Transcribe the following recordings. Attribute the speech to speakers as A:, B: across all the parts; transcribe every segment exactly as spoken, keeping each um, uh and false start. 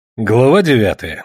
A: Глава девятая.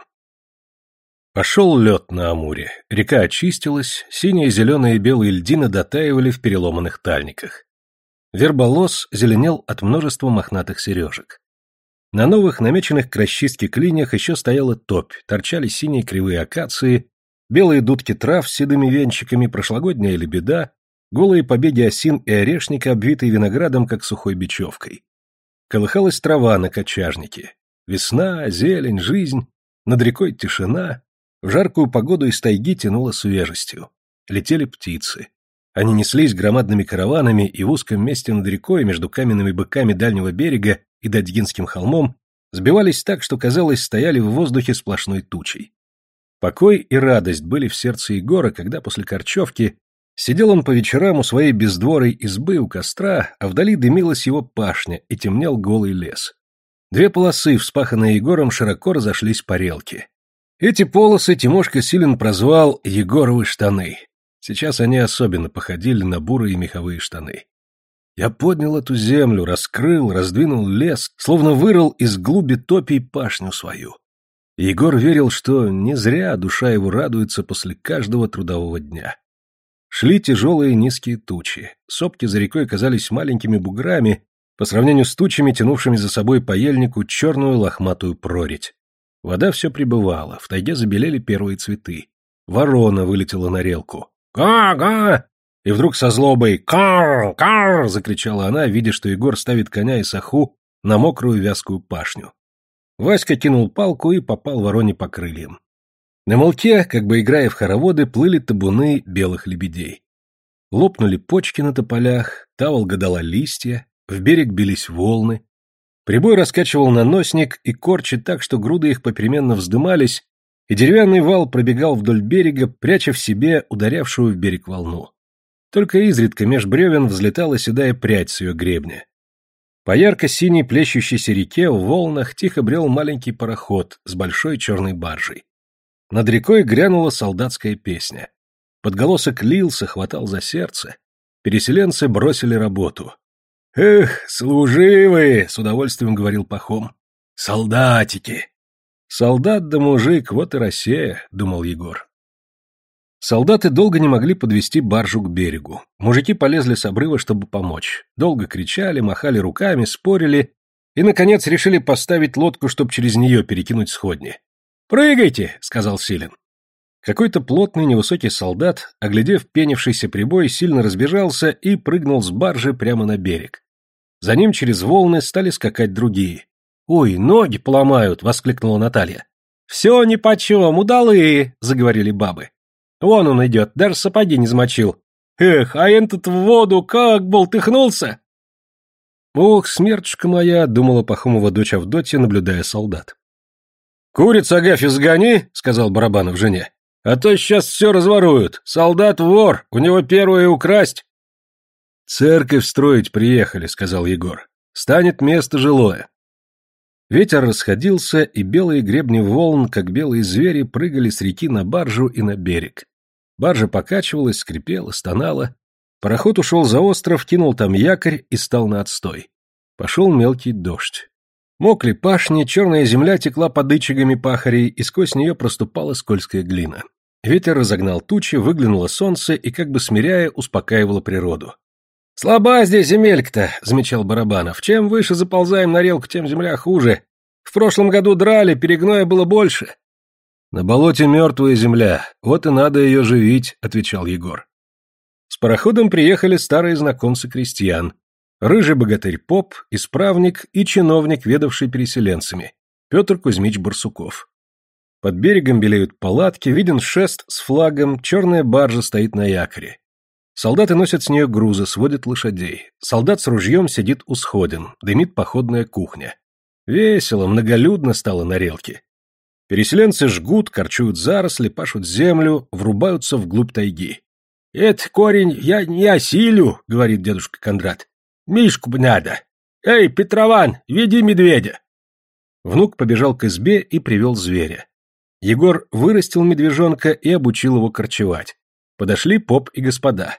A: Пошел лед на Амуре, река очистилась, синие, зеленые и белые льдины дотаивали в переломанных тальниках. Верболос зеленел от множества мохнатых сережек. На новых, намеченных к расчистке клиньях еще стояла топь, торчали синие кривые акации, белые дудки трав с седыми венчиками, прошлогодняя лебеда, голые побеги осин и орешника, обвитые виноградом, как сухой бечевкой. Колыхалась трава на кочажнике. Весна, зелень, жизнь, над рекой тишина, в жаркую погоду из тайги тянуло свежестью. Летели птицы. Они неслись громадными караванами, и в узком месте над рекой, между каменными быками дальнего берега и Дадьгинским холмом, сбивались так, что, казалось, стояли в воздухе сплошной тучей. Покой и радость были в сердце Егора, когда после корчевки сидел он по вечерам у своей бездворой избы у костра, а вдали дымилась его пашня и темнел голый лес. Две полосы, вспаханные Егором, широко разошлись по релке. Эти полосы Тимошка Силин прозвал «Егоровы штаны». Сейчас они особенно походили на бурые меховые штаны. Я поднял эту землю, раскрыл, раздвинул лес, словно вырыл из глуби топий пашню свою. И Егор верил, что не зря душа его радуется после каждого трудового дня. Шли тяжелые низкие тучи, сопки за рекой казались маленькими буграми, по сравнению с тучами, тянувшими за собой по ельнику черную лохматую прорить. Вода все прибывала, в тайге забелели первые цветы. Ворона вылетела на релку. «Га-га!» И вдруг со злобой «Кар! Кар!» закричала она, видя, что Егор ставит коня и саху на мокрую вязкую пашню. Васька кинул палку и попал вороне по крыльям. На молке, как бы играя в хороводы, плыли табуны белых лебедей. Лопнули почки на тополях, таволга дала листья, в берег бились волны. Прибой раскачивал наносник и корчи так, что груды их попеременно вздымались, и деревянный вал пробегал вдоль берега, пряча в себе ударявшую в берег волну. Только изредка меж бревен взлетала седая прядь с ее гребня. По ярко-синей плещущейся реке в волнах тихо брел маленький пароход с большой черной баржей. Над рекой грянула солдатская песня. Подголосок лился, хватал за сердце. Переселенцы бросили работу. «Эх, служивые!» — с удовольствием говорил Пахом. «Солдатики!» «Солдат да мужик, вот и Россия», — думал Егор. Солдаты долго не могли подвести баржу к берегу. Мужики полезли с обрыва, чтобы помочь. Долго кричали, махали руками, спорили и, наконец, решили поставить лодку, чтобы через нее перекинуть сходни. «Прыгайте!» — сказал Силин. Какой-то плотный невысокий солдат, оглядев пенившийся прибой, сильно разбежался и прыгнул с баржи прямо на берег. За ним через волны стали скакать другие. «Ой, ноги поломают!» — воскликнула Наталья. «Все нипочем, удалые!» — заговорили бабы. «Вон он идет, даже сапоги не замочил. Эх, а этот в воду как болтыхнулся!» «Ох, смертушка моя!» — думала Пахомова дочь Авдотья, наблюдая солдат. «Куриц, Агафья, сгони!» — сказал Барабанов жене. «А то сейчас все разворуют. Солдат вор, у него первое украсть». «Церковь строить приехали», — сказал Егор. «Станет место жилое». Ветер расходился, и белые гребни волн, как белые звери, прыгали с реки на баржу и на берег. Баржа покачивалась, скрипела, стонала. Пароход ушел за остров, кинул там якорь и стал на отстой. Пошел мелкий дождь. Мокли пашни, черная земля текла под ичигами пахарей, и сквозь нее проступала скользкая глина. Ветер разогнал тучи, выглянуло солнце и, как бы смиряя, успокаивало природу. «Слаба здесь земелька-то», — замечал Барабанов. «Чем выше заползаем на релку, тем земля хуже. В прошлом году драли, перегноя было больше». «На болоте мертвая земля, вот и надо ее живить», — отвечал Егор. С пароходом приехали старые знакомцы крестьян. Рыжий богатырь поп, исправник и чиновник, ведавший переселенцами, Петр Кузьмич Барсуков. Под берегом белеют палатки, виден шест с флагом, черная баржа стоит на якоре. Солдаты носят с нее грузы, сводят лошадей. Солдат с ружьем сидит у сходин, дымит походная кухня. Весело, многолюдно стало на релке. Переселенцы жгут, корчуют заросли, пашут землю, врубаются вглубь тайги. «Это корень я не осилю», — говорит дедушка Кондрат. «Мишку бы надо. Эй, Петрован, веди медведя». Внук побежал к избе и привел зверя. Егор вырастил медвежонка и обучил его корчевать. Подошли поп и господа.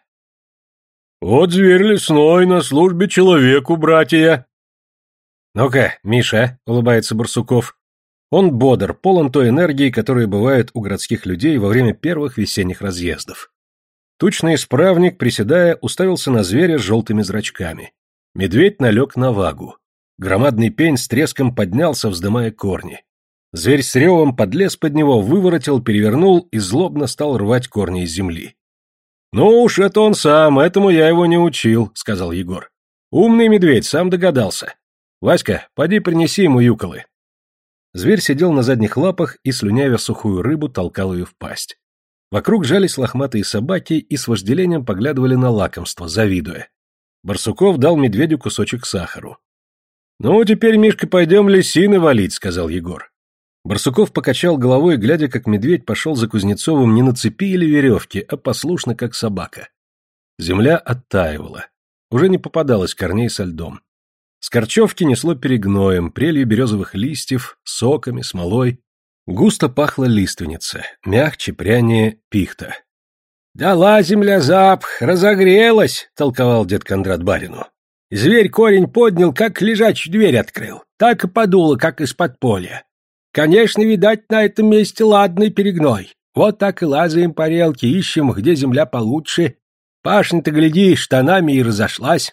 A: «Вот зверь лесной, на службе человеку, братья!» «Ну-ка, Миша», — улыбается Барсуков, Он бодр, полон той энергии, которая бывает у городских людей во время первых весенних разъездов. Тучный исправник, приседая, уставился на зверя с желтыми зрачками. Медведь налег на вагу. Громадный пень с треском поднялся, вздымая корни. Зверь с ревом подлез под него, выворотил, перевернул и злобно стал рвать корни из земли. «Ну уж это он сам, этому я его не учил», — сказал Егор. «Умный медведь, сам догадался. Васька, поди принеси ему юколы». Зверь сидел на задних лапах и, слюнявя сухую рыбу, толкал ее в пасть. Вокруг жались лохматые собаки и с вожделением поглядывали на лакомство, завидуя. Барсуков дал медведю кусочек сахару. «Ну, теперь, Мишка, пойдем лисины валить», — сказал Егор. Барсуков покачал головой, глядя, как медведь пошел за Кузнецовым не на цепи или веревке, а послушно, как собака. Земля оттаивала. Уже не попадалось корней со льдом. С корчевки несло перегноем, прелью березовых листьев, соками, смолой. Густо пахла лиственница, мягче, прянее пихта. «Дала земля запах, разогрелась», — толковал дед Кондрат барину. «Зверь корень поднял, как лежачую дверь открыл, так и подуло, как из-под поля. Конечно, видать, на этом месте ладный перегной. Вот так и лазаем по релке, ищем, где земля получше. Пашня-то, гляди, штанами и разошлась».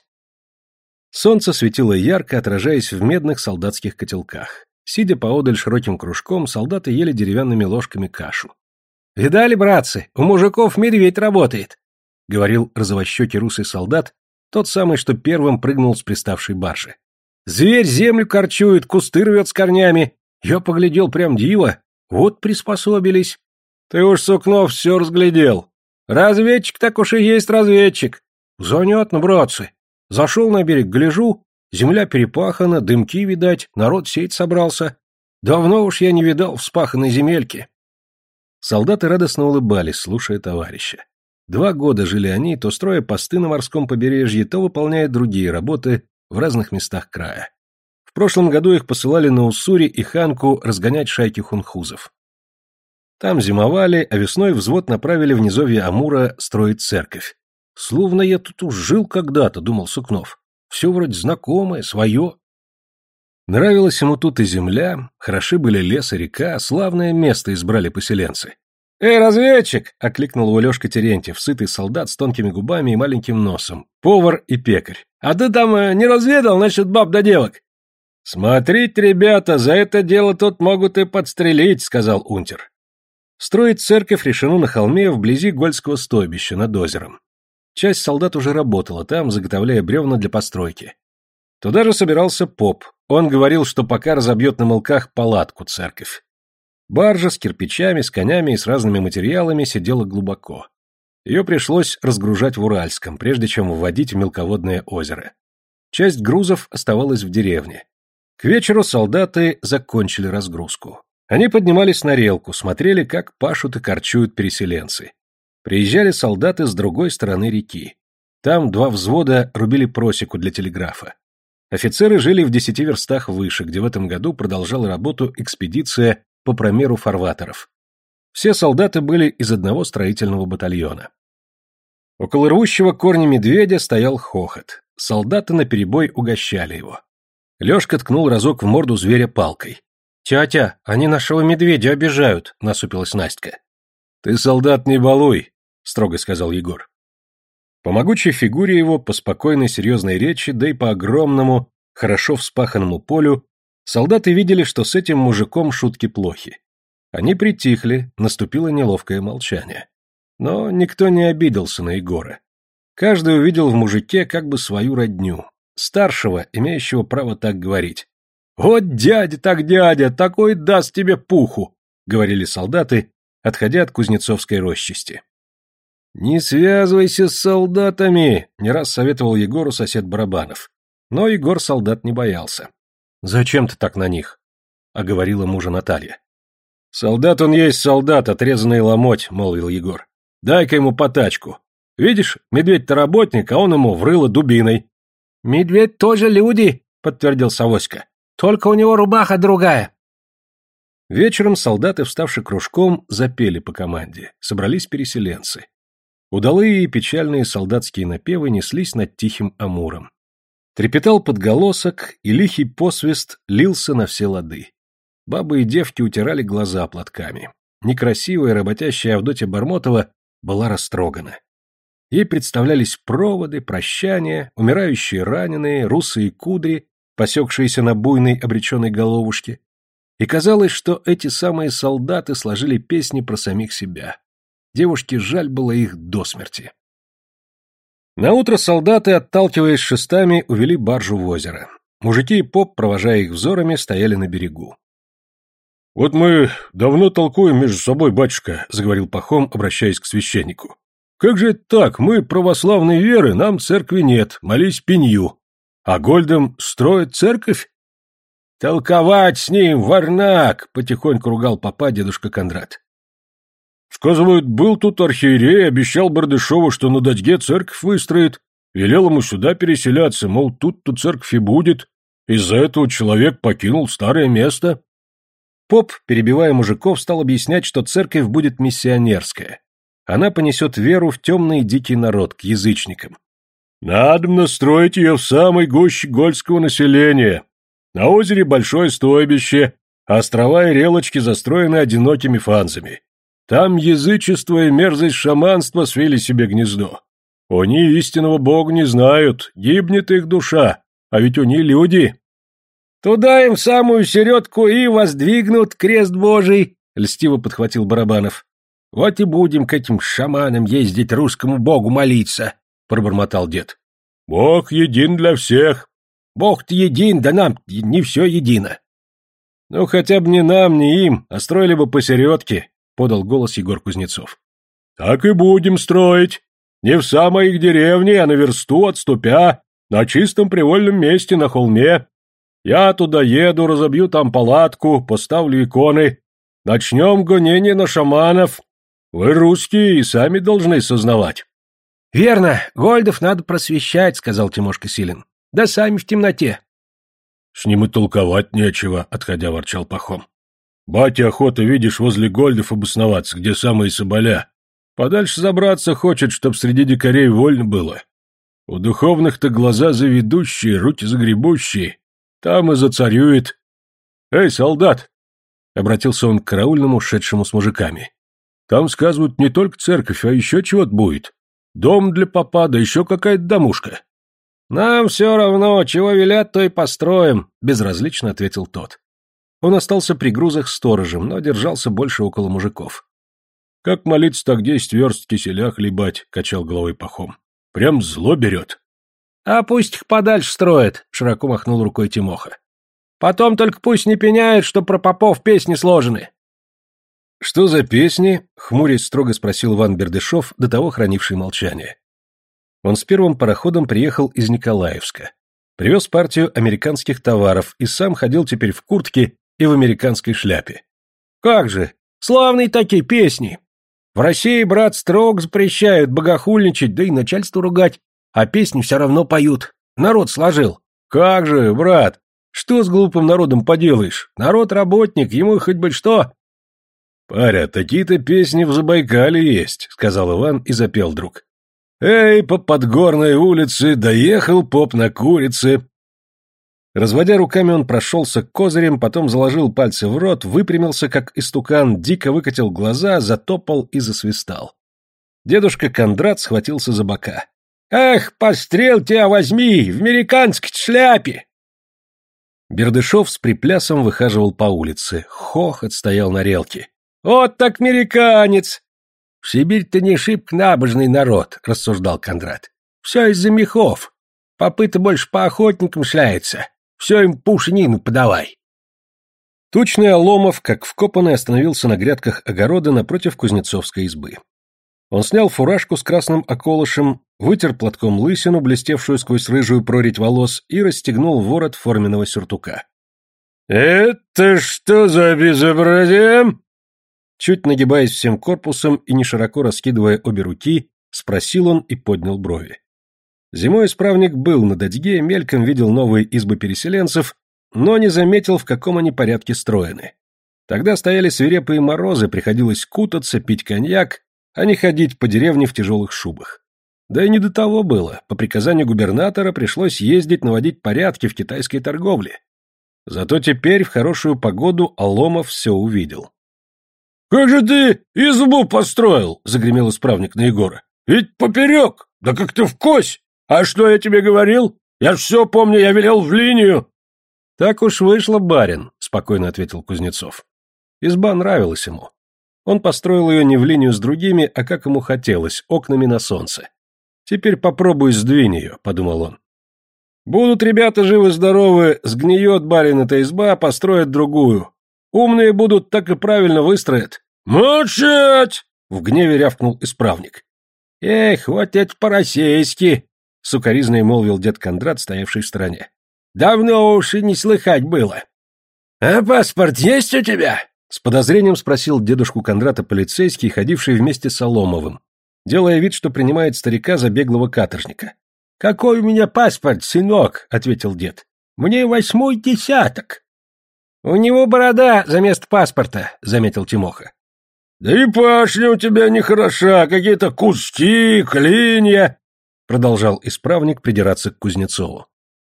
A: Солнце светило ярко, отражаясь в медных солдатских котелках. Сидя поодаль широким кружком, солдаты ели деревянными ложками кашу. «Видали, братцы, у мужиков медведь работает», — говорил розовощекий русый солдат, тот самый, что первым прыгнул с приставшей баржи. «Зверь землю корчует, кусты рвет с корнями. Я поглядел прям диво, вот приспособились». «Ты уж, Сукнов, все разглядел. Разведчик так уж и есть разведчик». «Занятно, братцы. Зашел на берег, гляжу, земля перепахана, дымки, видать, народ сеять собрался. Давно уж я не видал вспаханной земельки». Солдаты радостно улыбались, слушая товарища. Два года жили они, то строя посты на морском побережье, то выполняя другие работы в разных местах края. В прошлом году их посылали на Уссури и Ханку разгонять шайки хунхузов. Там зимовали, а весной взвод направили в низовье Амура строить церковь. «Словно я тут уж жил когда-то», — думал Сукнов. «Все вроде знакомое, свое». Нравилась ему тут и земля, хороши были лес и река, славное место избрали поселенцы. «Эй, разведчик!» — окликнул его Лешка Терентьев, сытый солдат с тонкими губами и маленьким носом, повар и пекарь. «А ты там э, не разведал насчет баб да девок?» «Смотрите, ребята, за это дело тут могут и подстрелить», — сказал унтер. Строить церковь решено на холме вблизи Гольского стойбища над озером. Часть солдат уже работала там, заготовляя бревна для постройки. Туда же собирался поп. Он говорил, что пока разобьет на мылках палатку церковь. Баржа с кирпичами, с конями и с разными материалами сидела глубоко. Ее пришлось разгружать в Уральском, прежде чем вводить в мелководное озеро. Часть грузов оставалась в деревне. К вечеру солдаты закончили разгрузку. Они поднимались на релку, смотрели, как пашут и корчуют переселенцы. Приезжали солдаты с другой стороны реки. Там два взвода рубили просеку для телеграфа. Офицеры жили в десяти верстах выше, где в этом году продолжала работу экспедиция по промеру фарватеров. Все солдаты были из одного строительного батальона. Около рвущего корни медведя стоял хохот. Солдаты наперебой угощали его. Лешка ткнул разок в морду зверя палкой. «Тятя, они нашего медведя обижают», — насупилась Настя. «Ты, солдат, не балуй», — строго сказал Егор. По могучей фигуре его, по спокойной серьезной речи, да и по огромному, хорошо вспаханному полю, солдаты видели, что с этим мужиком шутки плохи. Они притихли, наступило неловкое молчание. Но никто не обиделся на Егора. Каждый увидел в мужике как бы свою родню, старшего, имеющего право так говорить. «Вот дядя так дядя, такой даст тебе пуху», — говорили солдаты, отходя от Кузнецовской рощисти. «Не связывайся с солдатами», — не раз советовал Егору сосед Барабанов. Но Егор солдат не боялся. «Зачем ты так на них?» — оговорила мужа Наталья. «Солдат он есть солдат, отрезанный ломоть», — молвил Егор. «Дай-ка ему по тачку. Видишь, медведь-то работник, а он ему врыло дубиной». «Медведь тоже люди», — подтвердил Савоська. «Только у него рубаха другая». Вечером солдаты, вставши кружком, запели по команде. Собрались переселенцы. Удалые и печальные солдатские напевы неслись над тихим Амуром. Трепетал подголосок, и лихий посвист лился на все лады. Бабы и девки утирали глаза платками. Некрасивая работящая Авдотья Бормотова была растрогана. Ей представлялись проводы, прощания, умирающие раненые, русые кудри, посекшиеся на буйной обреченной головушке. И казалось, что эти самые солдаты сложили песни про самих себя. Девушке жаль было их до смерти. Наутро солдаты, отталкиваясь шестами, увели баржу в озеро. Мужики и поп, провожая их взорами, стояли на берегу. — Вот мы давно толкуем между собой, батюшка, — заговорил Пахом, обращаясь к священнику. — Как же это так? Мы православной веры, нам церкви нет, молись пенью. А Гольдом строит церковь? — Толковать с ним, варнак! — потихоньку ругал попа дедушка Кондрат. — Сказывают, был тут архиерей, обещал Бардышеву, что на Дадьге церковь выстроит, велел ему сюда переселяться, мол, тут-то церковь и будет. Из-за этого человек покинул старое место. Поп, перебивая мужиков, стал объяснять, что церковь будет миссионерская. Она понесет веру в темный и дикий народ, к язычникам. Надо настроить ее в самой гуще гольского населения. На озере большое стойбище, а острова и релочки застроены одинокими фанзами. Там язычество и мерзость шаманства свели себе гнездо. Они истинного бога не знают, гибнет их душа, а ведь они люди. Туда им в самую середку и воздвигнут крест божий, льстиво подхватил Барабанов. Вот и будем к этим шаманам ездить, русскому богу молиться, пробормотал дед. Бог един для всех. Бог-то един, да нам не все едино. Ну, хотя бы не нам, не им, а строили бы посередке, подал голос Егор Кузнецов. Так и будем строить. Не в самой их деревне, а на версту отступя, на чистом привольном месте на холме. Я туда еду, разобью там палатку, поставлю иконы. Начнем гонение на шаманов. Вы, русские, и сами должны сознавать. — Верно, Гольдов надо просвещать, — сказал Тимошка Силин. — Да сами в темноте. — С ним и толковать нечего, — отходя ворчал Пахом. — Батя охота, видишь, возле Гольдов обосноваться, где самые соболя. Подальше забраться хочет, чтоб среди дикарей вольно было. У духовных-то глаза заведущие, руки загребущие. Там и зацарюет. — Эй, солдат! — обратился он к караульному, шедшему с мужиками. — Там, сказывают, не только церковь, а еще чего-то будет. Дом для попа, да еще какая-то домушка. — Нам все равно, чего велят, то и построим, — безразлично ответил тот. Он остался при грузах сторожем, но держался больше около мужиков. — Как молиться, так десять верст киселя хлебать, — качал головой Пахом. — Прям зло берет. — А пусть их подальше строят, — широко махнул рукой Тимоха. — Потом только пусть не пеняют, что про попов песни сложены. — Что за песни? — хмурясь строго спросил Иван Бердышев, до того хранивший молчание. Он с первым пароходом приехал из Николаевска. Привез партию американских товаров и сам ходил теперь в куртке и в американской шляпе. — Как же! Славные такие песни! В России, брат, строго запрещают богохульничать, да и начальству ругать, а песни все равно поют. Народ сложил. Как же, брат, что с глупым народом поделаешь? Народ работник, ему хоть бы что. Паря, такие-то песни в Забайкале есть, сказал Иван и запел вдруг. Эй, по Подгорной улице доехал поп на курице. Разводя руками, он прошелся козырем, потом заложил пальцы в рот, выпрямился, как истукан, дико выкатил глаза, затопал и засвистал. Дедушка Кондрат схватился за бока. «Эх, пострел тебя возьми, в американской шляпе!» Бердышев с приплясом выхаживал по улице, хохот стоял на релке. «Вот так американец!» «В Сибирь-то не шибко набожный народ», — рассуждал Кондрат. «Все из-за мехов. Попы-то больше по охотникам шляется. Все им пушнину подавай». Тучный Оломов, как вкопанный, остановился на грядках огорода напротив кузнецовской избы. Он снял фуражку с красным околышем, вытер платком лысину, блестевшую сквозь рыжую прорить волос, и расстегнул ворот форменного сюртука. «Это что за безобразие?» Чуть нагибаясь всем корпусом и не широко раскидывая обе руки, спросил он и поднял брови. Зимой исправник был на Дадьге, мельком видел новые избы переселенцев, но не заметил, в каком они порядке строены. Тогда стояли свирепые морозы, приходилось кутаться, пить коньяк, а не ходить по деревне в тяжелых шубах. Да и не до того было, по приказанию губернатора пришлось ездить наводить порядки в китайской торговле. Зато теперь в хорошую погоду Аломов все увидел.
B: «Как же ты избу построил?» — загремел исправник на Егора. «Ведь поперек! Да как ты вкось! А что я тебе говорил? Я ж все помню, я велел в линию!»
A: «Так уж вышло, барин», — спокойно ответил Кузнецов. Изба нравилась ему. Он построил ее не в линию с другими, а как ему хотелось, окнами на солнце. «Теперь попробуй сдвинь ее», — подумал он. «Будут ребята живы-здоровы, сгниет барин-эта изба, построят другую. Умные будут, так и правильно выстроят».
B: «Молчать!»
A: — в гневе рявкнул исправник.
B: «Эх, вот это по-российски!» — сукоризной молвил дед Кондрат, стоявший в стороне. «Давно уж и не слыхать было». «А паспорт есть у тебя?» — с подозрением спросил дедушку Кондрата полицейский, ходивший вместе с Аломовым, делая вид, что принимает старика за беглого каторжника. «Какой у меня паспорт, сынок?» — ответил дед. «Мне восьмой десяток». «У него борода за место паспорта», — заметил Тимоха. «Да и пашня у тебя нехороша, какие-то кусти, клинья», — продолжал исправник придираться к Кузнецову.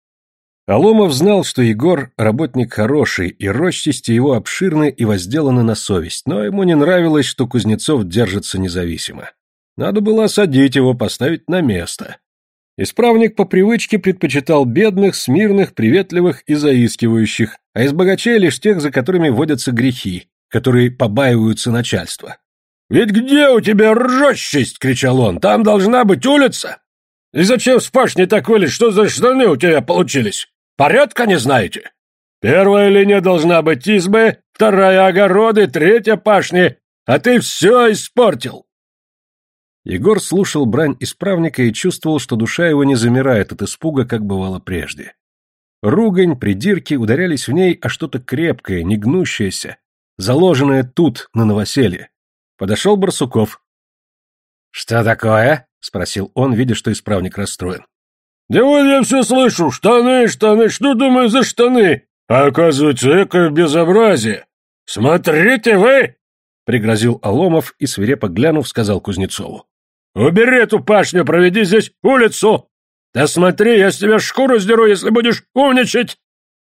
A: Аломов знал, что Егор работник хороший, и рощисти его обширны и возделаны на совесть, но ему не нравилось, что Кузнецов держится независимо. Надо было осадить его, поставить на место. Исправник по привычке предпочитал бедных, смирных, приветливых и заискивающих, а из богачей лишь тех, за которыми водятся грехи, которые побаиваются начальства.
B: «Ведь где у тебя рощисть?» — кричал он. «Там должна быть улица. И зачем с пашней так вылез? Что за штаны у тебя получились? Порядка не знаете? Первая линия должна быть избы, вторая — огороды, третья — пашни, а ты все испортил».
A: Егор слушал брань исправника и чувствовал, что душа его не замирает от испуга, как бывало прежде. Ругань, придирки ударялись в ней о что-то крепкое, негнущееся, заложенное тут, на новоселье. Подошел Барсуков. «Что такое?» — спросил он, видя, что исправник расстроен.
B: «Да вот я все слышу, штаны, штаны, что думаю за штаны? А оказывается, экое безобразие. Смотрите вы!» — пригрозил Аломов и, свирепо глянув, сказал Кузнецову. «Убери эту пашню, проведи здесь улицу! Да смотри, я с тебя шкуру сдеру, если будешь умничать!»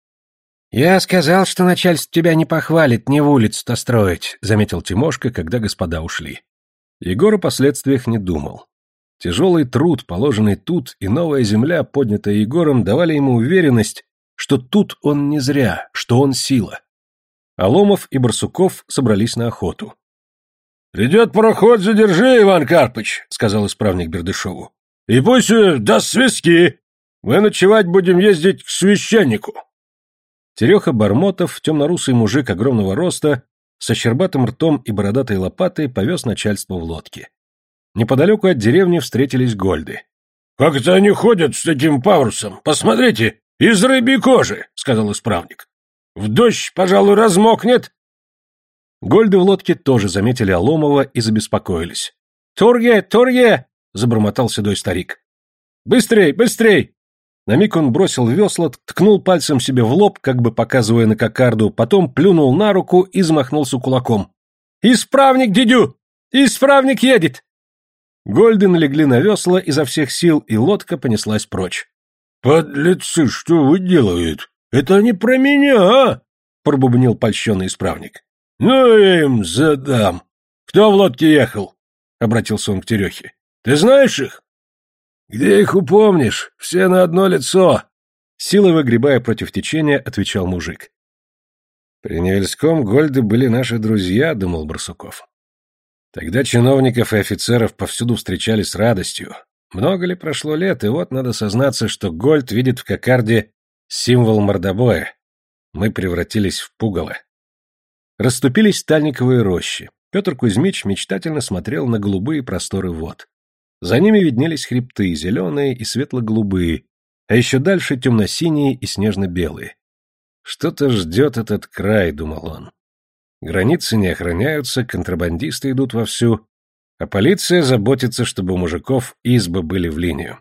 A: «Я сказал, что начальство тебя не похвалит, не в улицу-то строить», — заметил Тимошка, когда господа ушли. Егор о последствиях не думал. Тяжелый труд, положенный тут, и новая земля, поднятая Егором, давали ему уверенность, что тут он не зря, что он сила. Аломов и Барсуков собрались на охоту.
B: «Придет пароход, задержи, Иван Карпыч», — сказал исправник Бердышеву. «И пусть даст свистки. Мы ночевать будем ездить к священнику».
A: Тереха Бармотов, темнорусый мужик огромного роста, со щербатым ртом и бородатой лопатой, повез начальство в лодке. Неподалеку от деревни встретились гольды.
B: «Как это они ходят с таким парусом? Посмотрите, из рыбьей кожи», — сказал исправник. «В дождь, пожалуй, размокнет».
A: Гольды в лодке тоже заметили Аломова и забеспокоились. «Турге, турге!» — забормотал седой старик. «Быстрей, быстрей!» На миг он бросил весла, ткнул пальцем себе в лоб, как бы показывая на кокарду, потом плюнул на руку и замахнулся кулаком. «Исправник, дядю! Исправник едет!» Гольды налегли на весла изо всех сил, и лодка понеслась прочь.
B: «Подлецы, что вы делаете? Это не про меня, а?» — пробубнил польщенный исправник. «Ну, я им задам. Кто в лодке ехал?» — обратился он к Терехе. «Ты знаешь их?»
A: «Где их упомнишь? Все на одно лицо!» Силой выгребая против течения, отвечал мужик. «При Невельском гольды были наши друзья», — думал Барсуков. Тогда чиновников и офицеров повсюду встречали с радостью. Много ли прошло лет, и вот надо сознаться, что гольд видит в кокарде символ мордобоя. Мы превратились в пугало. Расступились стальниковые рощи. Петр Кузьмич мечтательно смотрел на голубые просторы вод. За ними виднелись хребты, зеленые и светло-голубые, а еще дальше темно-синие и снежно-белые. «Что-то ждет этот край», — думал он. Границы не охраняются, контрабандисты идут вовсю, а полиция заботится, чтобы у мужиков избы были в линию.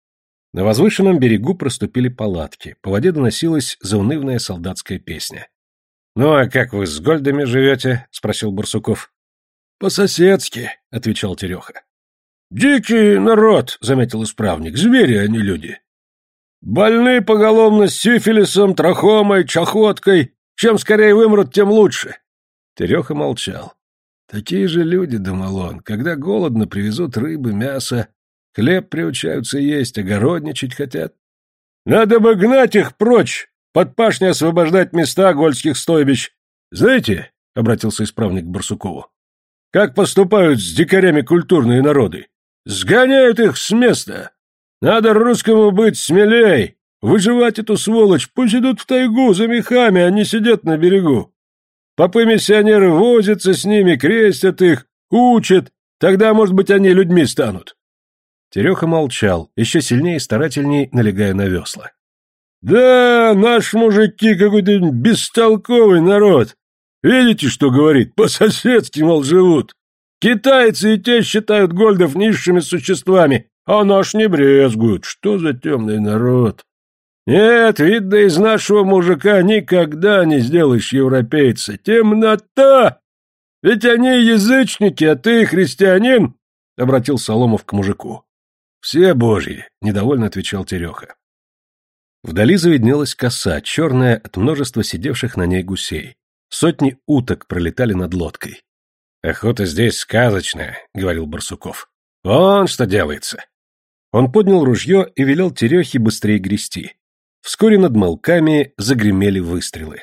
A: На возвышенном берегу проступили палатки, по воде доносилась заунывная солдатская песня. «Ну, а как вы с гольдами живете?» — спросил Барсуков.
B: «По-соседски», — отвечал Тереха. «Дикий народ», — заметил исправник, — «звери, а не люди». Больны поголовно сифилисом, трахомой, чахоткой. Чем скорее вымрут, тем лучше.
A: Тереха молчал. Такие же люди, думал он, когда голодно привезут рыбы, мясо, хлеб приучаются есть, огородничать хотят.
B: Надо бы гнать их прочь, под пашней освобождать места гольских стойбищ. Знаете, — обратился исправник к Барсукову, — как поступают с дикарями культурные народы? Сгоняют их с места. Надо русскому быть смелей, выживать эту сволочь, пусть идут в тайгу за мехами, а не сидят на берегу. Попы-миссионеры возятся с ними, крестят их, учат, тогда, может быть, они людьми станут.
A: Тереха молчал, еще сильнее и старательней налегая на весла.
B: Да, наши мужики какой-то бестолковый народ. Видите, что говорит? По-соседски, мол, живут. Китайцы и те считают гольдов низшими существами, а наш не брезгуют. Что за темный народ? Нет, видно, из нашего мужика никогда не сделаешь европейца. Темнота! Ведь они язычники, а ты христианин, — обратился Соломов к мужику.
A: Все божьи, — недовольно отвечал Тереха. Вдали завиднелась коса, черная от множества сидевших на ней гусей. Сотни уток пролетали над лодкой. «Охота здесь сказочная», — говорил Барсуков. «Вон что делается». Он поднял ружье и велел Терехе быстрее грести. Вскоре над молками загремели выстрелы.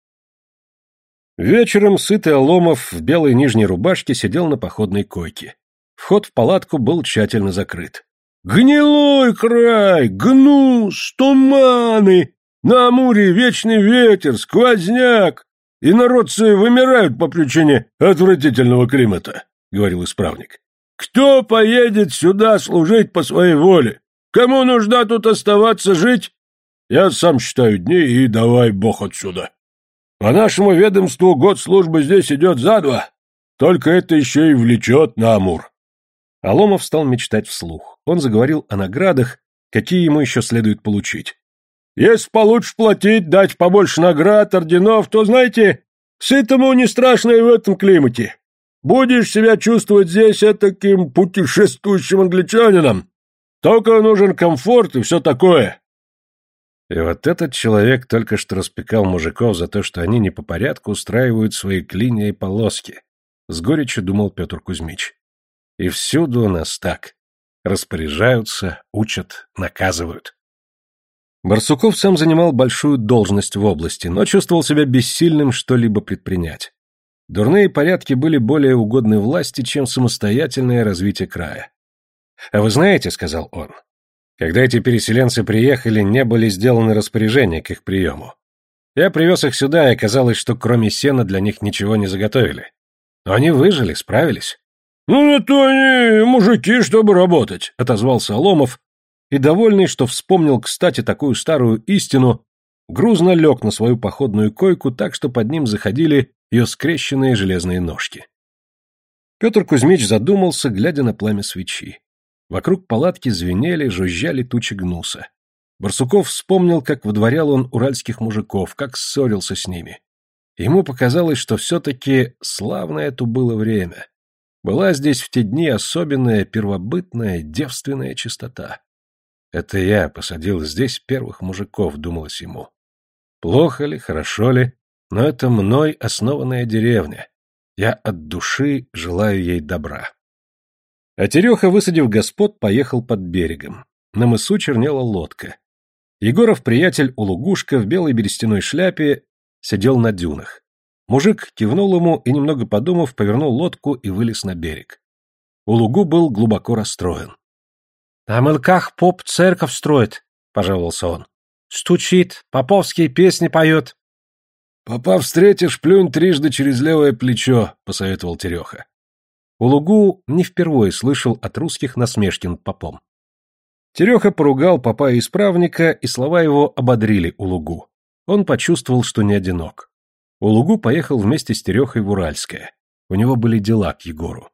A: Вечером сытый Аломов в белой нижней рубашке сидел на походной койке. Вход в палатку был тщательно закрыт.
B: «Гнилой край, гнус, туманы, на Амуре вечный ветер, сквозняк, и народцы вымирают по причине отвратительного климата», — говорил исправник. «Кто поедет сюда служить по своей воле? Кому нужда тут оставаться жить? Я сам считаю дни, и давай бог отсюда. По нашему ведомству год службы здесь идет за два, только это еще и влечет на Амур».
A: Аломов стал мечтать вслух. Он заговорил о наградах, какие ему еще следует получить.
B: «Если получше платить, дать побольше наград, орденов, то, знаете, сытому не страшно и в этом климате. Будешь себя чувствовать здесь таким путешествующим англичанином. Только нужен комфорт и все такое».
A: И вот этот человек только что распекал мужиков за то, что они не по порядку устраивают свои клинья и полоски. С горечью думал Петр Кузьмич. И всюду у нас так. Распоряжаются, учат, наказывают. Барсуков сам занимал большую должность в области, но чувствовал себя бессильным что-либо предпринять. Дурные порядки были более угодны власти, чем самостоятельное развитие края. «А вы знаете, — сказал он, — когда эти переселенцы приехали, не были сделаны распоряжения к их приему. Я привез их сюда, и оказалось, что кроме сена для них ничего не заготовили. Но они выжили, справились».
B: «Ну, это они мужики, чтобы работать», — отозвался Аломов, и, довольный, что вспомнил, кстати, такую старую истину, грузно лег на свою походную койку так, что под ним заходили ее скрещенные железные ножки. Петр Кузьмич задумался, глядя на пламя свечи. Вокруг палатки звенели, жужжали тучи гнуса. Барсуков вспомнил, как выдворял он уральских мужиков, как ссорился с ними. Ему показалось, что все-таки славное это было время. Была здесь в те дни особенная, первобытная, девственная чистота. Это я посадил здесь первых мужиков, думалось ему. Плохо ли, хорошо ли, но это мной основанная деревня. Я от души желаю ей добра. А Тереха, высадив господ, поехал под берегом. На мысу чернела лодка. Егоров приятель Улугушка в белой берестяной шляпе сидел на дюнах. Мужик кивнул ему и, немного подумав, повернул лодку и вылез на берег. Улугу был глубоко расстроен. — На мылках поп церковь строит, — пожаловался он. — Стучит, поповские песни поет. — Попа встретишь, плюнь трижды через левое плечо, — посоветовал Тереха. Улугу не впервые слышал от русских насмешки над попом. Тереха поругал попа и исправника, и слова его ободрили Улугу. Он почувствовал, что не одинок. Улугу поехал вместе с Терехой в Уральское. У него были дела к Егору.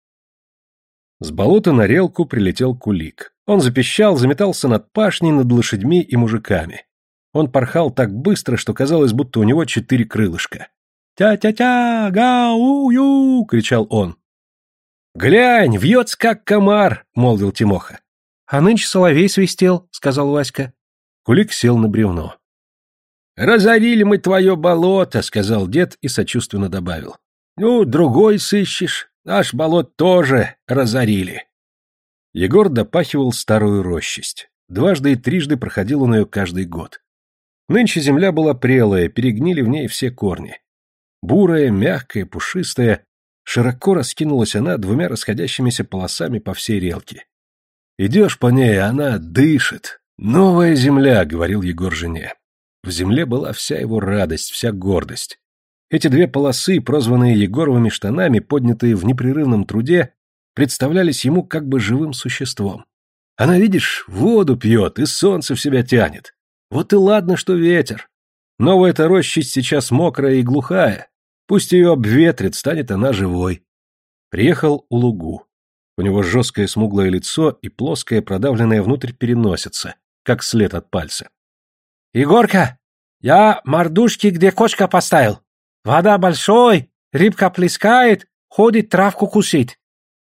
B: С болота на релку прилетел кулик. Он запищал, заметался над пашней, над лошадьми и мужиками. Он порхал так быстро, что казалось, будто у него четыре крылышка. «Тя-тя-тя, гау-ю!» — кричал он. «Глянь, вьется как комар!» — молвил Тимоха. «А нынче соловей свистел», — сказал Васька.
A: Кулик сел на бревно.
B: «Разорили мы твое болото», — сказал дед и сочувственно добавил. «Ну, другой сыщешь, наш болот тоже разорили».
A: Егор допахивал старую рощисть. Дважды и трижды проходил он ее каждый год. Нынче земля была прелая, перегнили в ней все корни. Бурая, мягкая, пушистая, широко раскинулась она двумя расходящимися полосами по всей релке. «Идешь по ней, она дышит. Новая земля», — говорил Егор жене. В земле была вся его радость, вся гордость. Эти две полосы, прозванные Егоровыми штанами, поднятые в непрерывном труде, представлялись ему как бы живым существом. Она, видишь, воду пьет и солнце в себя тянет. Вот и ладно, что ветер. Новая-то рощисть сейчас мокрая и глухая. Пусть ее обветрит, станет она живой. Приехал Улугу. У него жесткое смуглое лицо и плоская, продавленная внутрь переносица, как след от пальца.
C: «Егорка, я мордушки, где кошка поставил. Вода большой, рыбка плескает, ходит, травку кусит».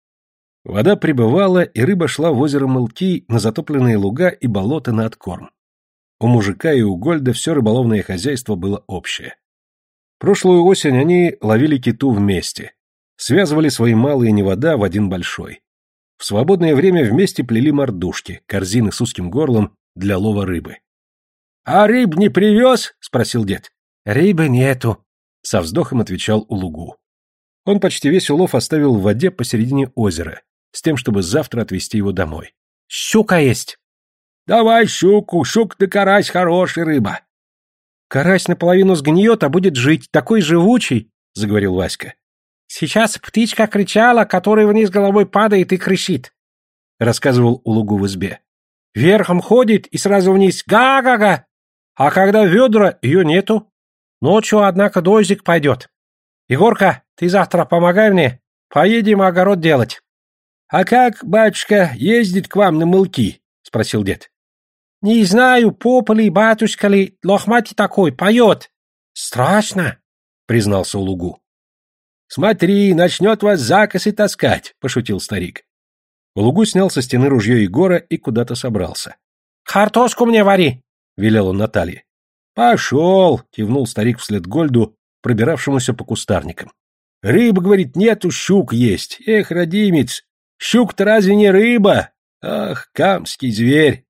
A: Вода прибывала, и рыба шла в озеро Мылки на затопленные луга и болота на откорм. У мужика и у Гольда все рыболовное хозяйство было общее. Прошлую осень они ловили киту вместе, связывали свои малые невода в один большой. В свободное время вместе плели мордушки, корзины с узким горлом для лова рыбы.
B: «А рыб не привез?» — спросил дед.
C: «Рыбы нету»,
A: — со вздохом отвечал Улугу. Он почти весь улов оставил в воде посередине озера, с тем, чтобы завтра отвезти его домой.
C: «Щука есть».
B: «Давай щуку, щук да карась хорошая рыба».
C: «Карась наполовину сгниет, а будет жить, такой живучий», — заговорил Васька. «Сейчас птичка кричала, которая вниз головой падает и кричит», — рассказывал Улугу в избе. «Верхом ходит и сразу вниз га-га-га, а когда ведра, ее нету. Ночью, однако, дождик пойдет. Егорка, ты завтра помогай мне, поедем огород делать».
B: «А как, батюшка, ездит к вам на Мылки?» — спросил дед.
C: «Не знаю, попа ли, батюшка ли, лохматый такой, поет. Страшно», — признался Улугу.
B: «Смотри, начнет вас закосы таскать», — пошутил старик.
A: Улугу снял со стены ружье Егора и куда-то собрался.
C: «Картошку мне вари»,
A: — велел он Наталье. «Пошел!» — кивнул старик вслед Гольду, пробиравшемуся по кустарникам.
B: «Рыба, говорит, нету, щук есть. Эх, родимец, щук-то разве не рыба? Ах, камский зверь!»